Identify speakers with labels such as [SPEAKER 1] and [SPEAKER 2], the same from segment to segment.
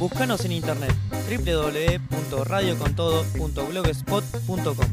[SPEAKER 1] Búscanos en internet www.radiocontodo.blogspot.com.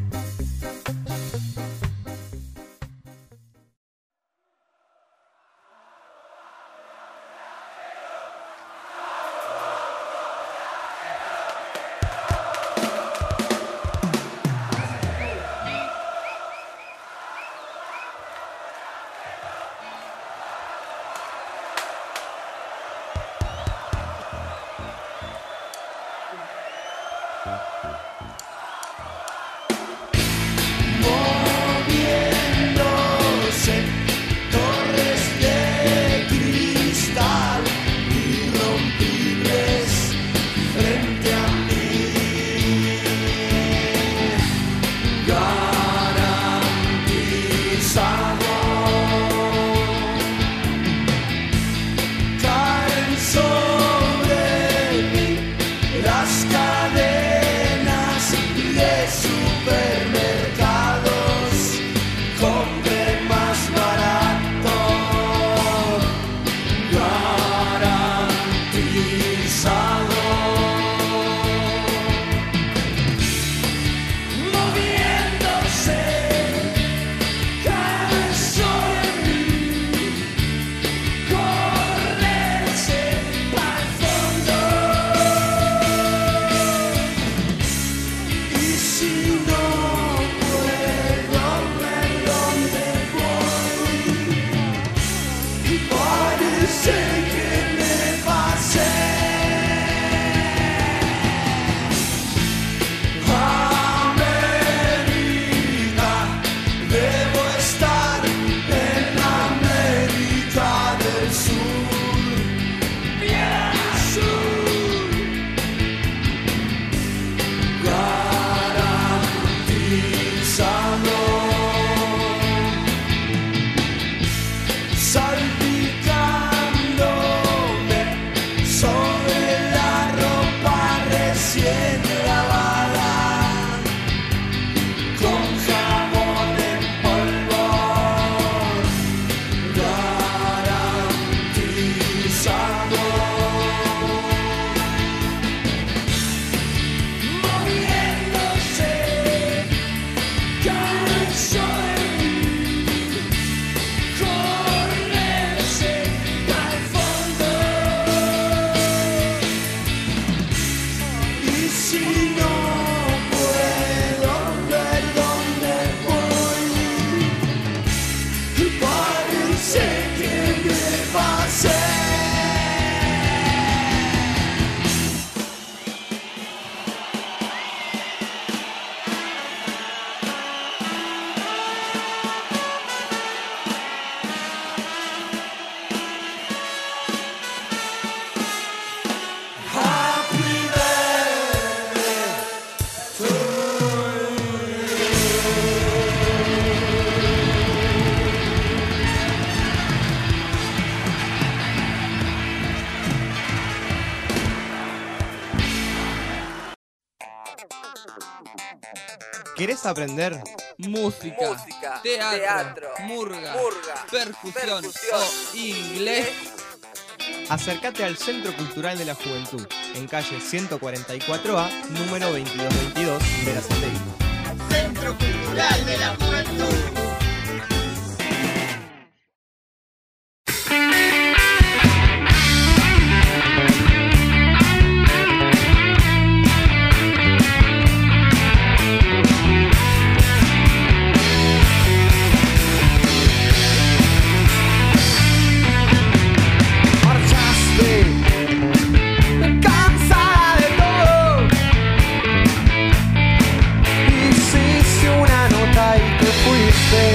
[SPEAKER 2] ¿Querés aprender?
[SPEAKER 3] Música, teatro, murga, percusión o inglés.
[SPEAKER 2] Acércate al Centro Cultural de la Juventud, en calle 144A, número 2222, Verazategui.
[SPEAKER 4] Centro Cultural de la Juventud.
[SPEAKER 5] Hiciste una nota y te fuiste.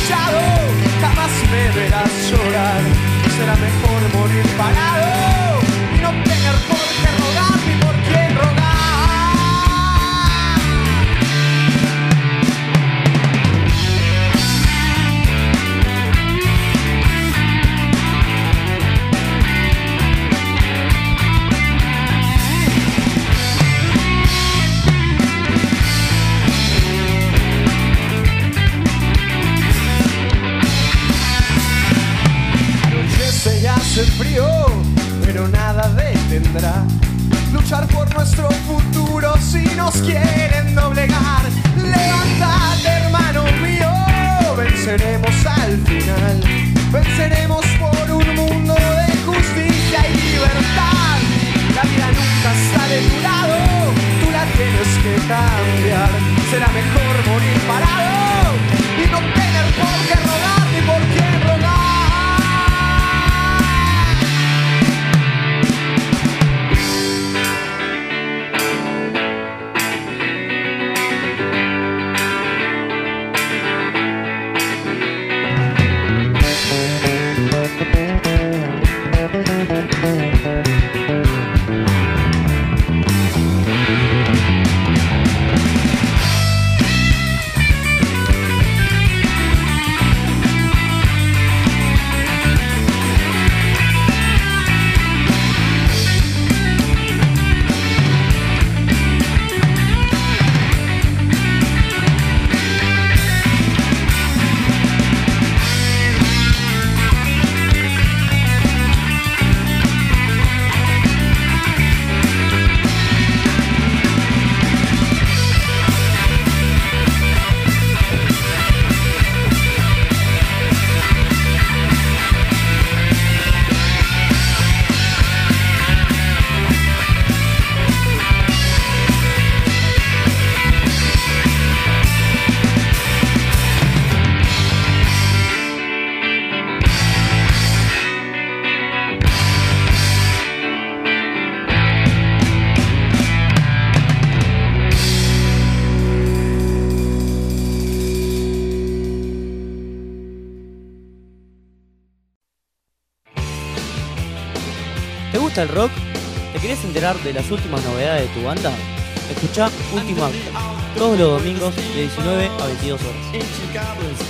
[SPEAKER 5] callado, jamás me verás llorar. Será mejor morir parado y no tener por qué rogar ni por quién rogar. Anochece y hace frío, pero nada detendrá luchar por nuestro futuro si nos quieren doblegar. Levántate, hermano mío, venceremos al final. Venceremos por un mundo de justicia y libertad. La vida nunca sale de tu lado, tú la tienes que cambiar. Será mejor morir parado y no tener por qué rogar ni por quién rogar.
[SPEAKER 1] ¿Te gusta el rock? ¿Te querés enterar de las últimas novedades de tu banda? Escuchá Último Acto, todos los domingos de 19 a 22 horas.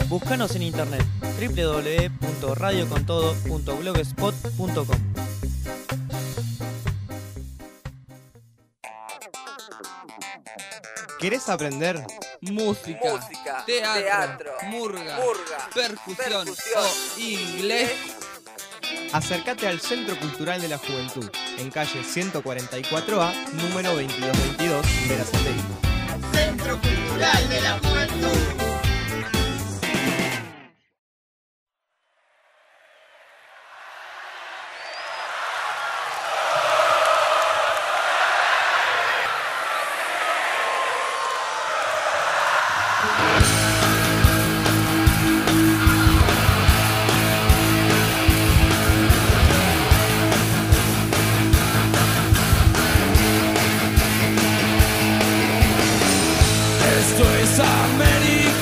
[SPEAKER 1] Búscanos en internet www.radiocontodo.blogspot.com.
[SPEAKER 2] ¿Querés aprender?
[SPEAKER 3] Música, teatro, murga, percusión o inglés.
[SPEAKER 2] Acércate al Centro Cultural de la Juventud, en calle 144A, número 2222, Berazategui.
[SPEAKER 4] Centro Cultural de la Juventud.
[SPEAKER 5] Esto es América.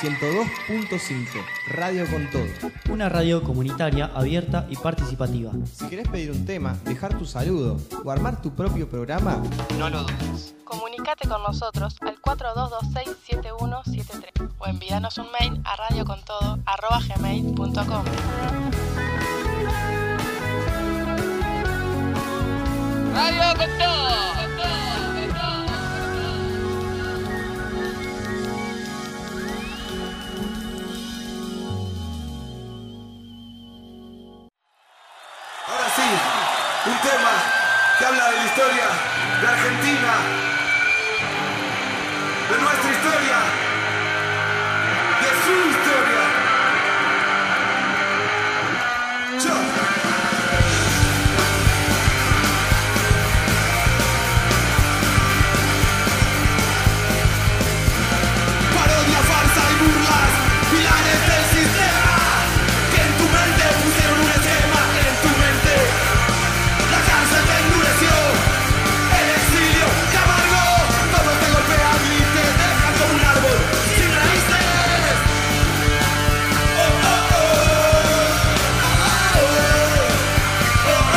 [SPEAKER 2] 102.5, Radio con Todo.
[SPEAKER 1] Una radio comunitaria, abierta y participativa.
[SPEAKER 2] Si querés pedir un tema, dejar tu saludo o armar tu propio programa, no lo dudes.
[SPEAKER 6] Comunicate con nosotros al 4226-7173 o envíanos un mail a radiocontodo@gmail.com.
[SPEAKER 3] Radio con todo.
[SPEAKER 7] Ahora sí, un tema que habla de la historia de Argentina, de nuestra historia, de su historia. Yo. Parodia, farsa y burlas, pilares del sistema, que en tu mente pusieron un esquema, en tu mente la cárcel te endureció, el exilio te amargó, todo te golpea y te deja como un árbol sin raíces. Oh, oh, oh. Oh, oh, oh.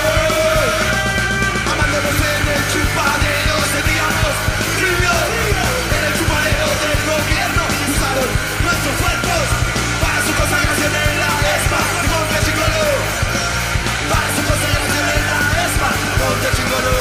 [SPEAKER 7] Amándonos en el chupadero, sentíamos frío. En el chupadero del gobierno usaron nuestros cuerpos para su consagración en la ESMA de Monte Chingolo. Para su consagración en la ESMA de Monte Chingolo.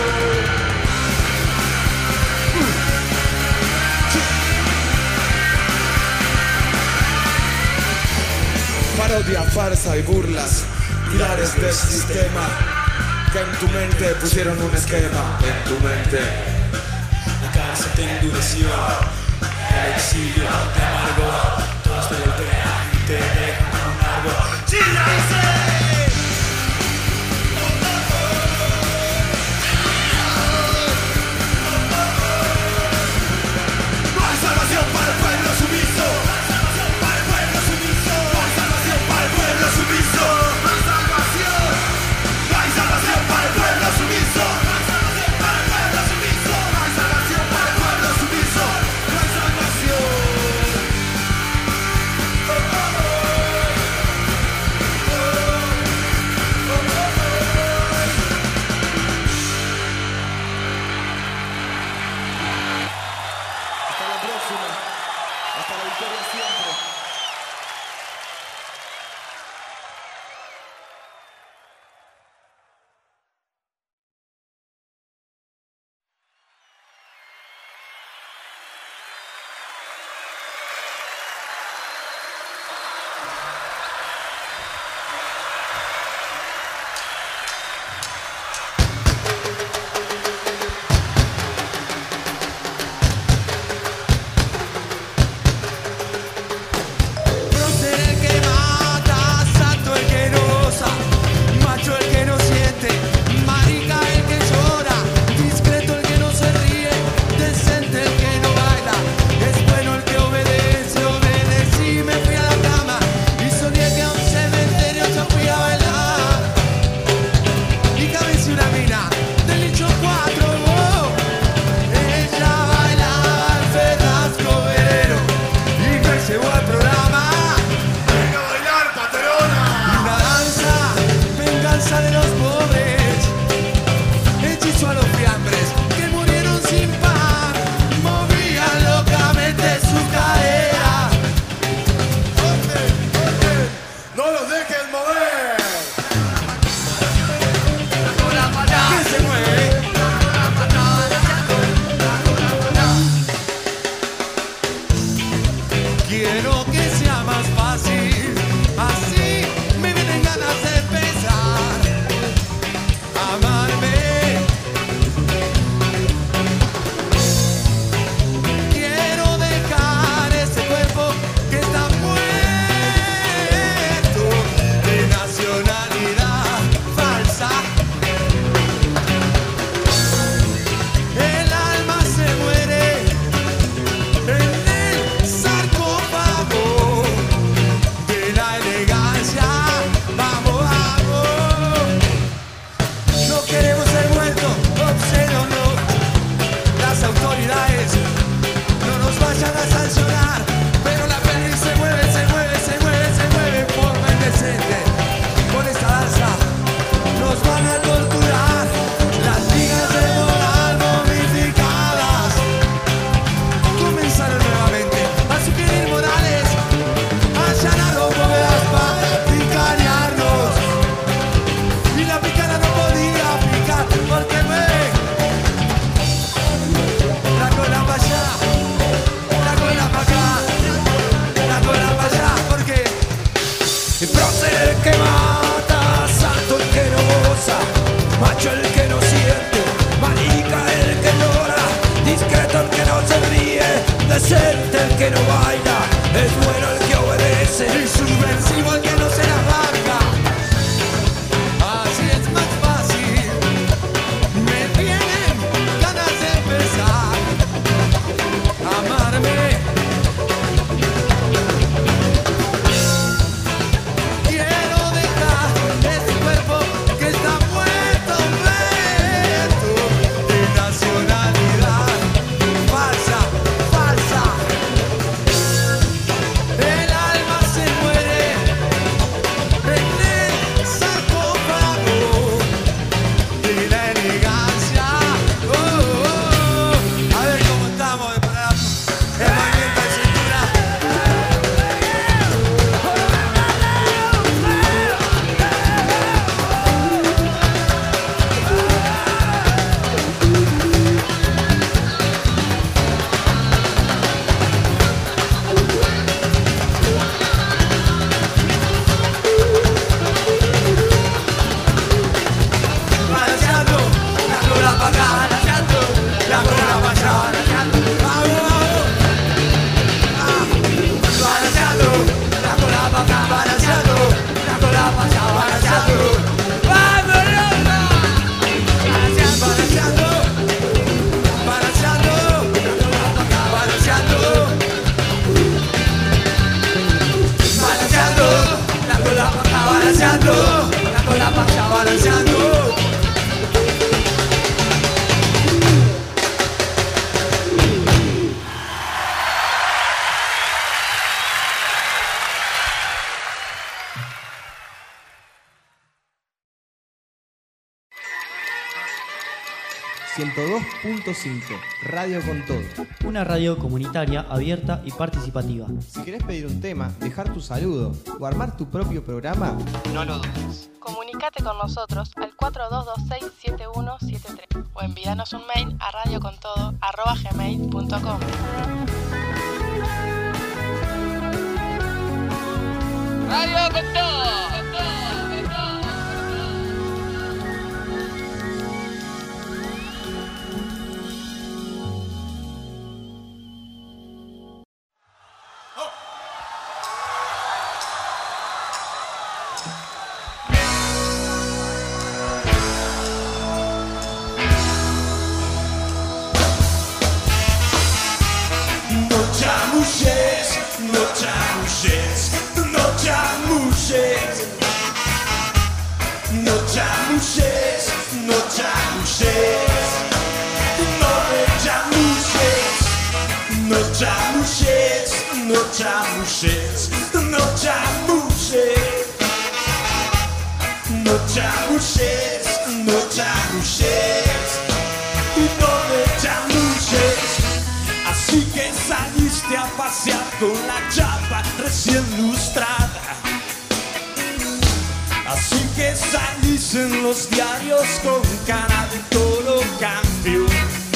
[SPEAKER 7] Parodia, farsa y burlas, pilares del sistema, que en tu mente pusieron un esquema, en tu mente. La cárcel te endureció, el exilio te amargó, todos te golpean y te dejan como un árbol sin raíces. No hay salvación para el pueblo sumiso. Para el pueblo sumiso. No hay salvación para el pueblo sumiso. No hay salvación. No hay salvación para el pueblo sumiso. No hay salvación para el pueblo sumiso. No hay salvación para el pueblo sumiso. No hay salvación. Oh, oh, oh. Oh. pa' acá balanceando, la cola pa' allá balanceando, balanceando, la cola pa' acá balanceando, la cola pa' allá balanceando, vamos loco, balanceando, balanceando, balanceando, la cola pa' acá balanceando, balanceando, la cola pa' acá balanceando, la cola pa' allá balanceando.
[SPEAKER 2] ...102.5, Radio con Todo.
[SPEAKER 1] Una radio comunitaria, abierta y participativa.
[SPEAKER 2] Si querés pedir un tema, dejar tu saludo o armar tu propio programa, no lo dudes.
[SPEAKER 6] Comunicate con nosotros al 4226-7173 o envíanos un mail a radiocontodo@gmail.com.
[SPEAKER 3] Radio con todo.
[SPEAKER 7] Así que saliste a pasear con la chapa recién lustrada. Así que salís en los diarios con cara de todo cambio.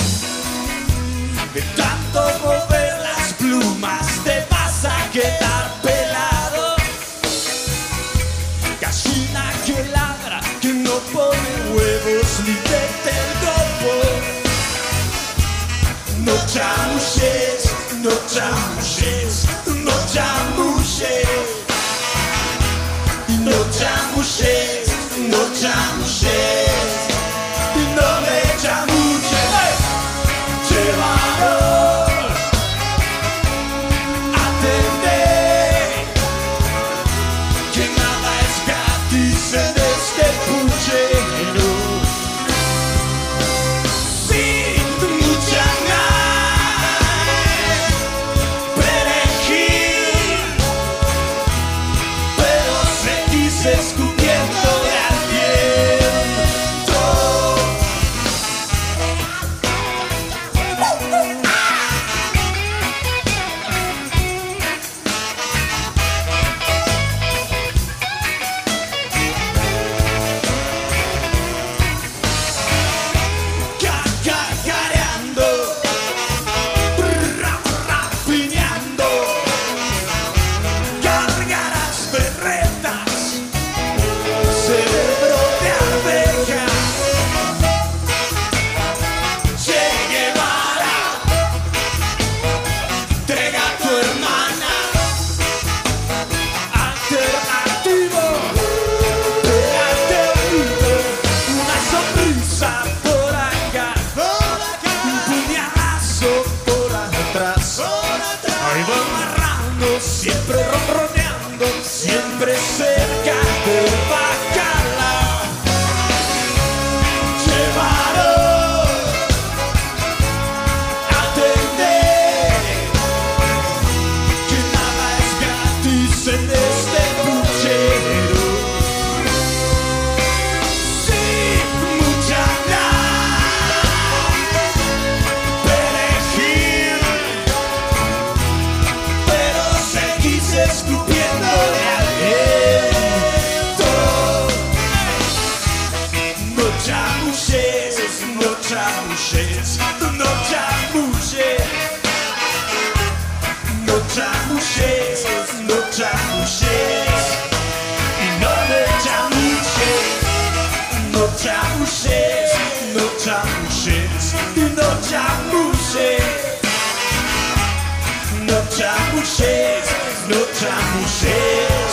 [SPEAKER 7] De tanto mover las plumas te vas a quedar pelado. Gallina que ladra, que no pone huevos ni mete el golpe. No chamuches, no chamuches, no chamuches. No chamuches, no chamuches. No me chamuches. Llevaron, atendé, que nada es gratis en este puchero. Sí, mucha perejil, pero seguís escupiendo de aliento. Cacareando, rapiñando, cargarás berretas, cerebro de arveja. Che Guevara, entrega a tu hermana. Alternativo, alternativo, una sonrisa por acá, un puñalazo por atrás. Ahí va amarrando, siempre ronroneando, siempre cerca del bacalao. Llevaron, atender, que nada es gratis en este puchero. Sí, mucha perejil, pero seguís escupiendo de aliento. No chamuches, no chamuches, no chamuches. No chamuches, no chamuches. Y no me chamuches, no chamuches, no chamuches, no chamuches, no chamuches, no chamuches.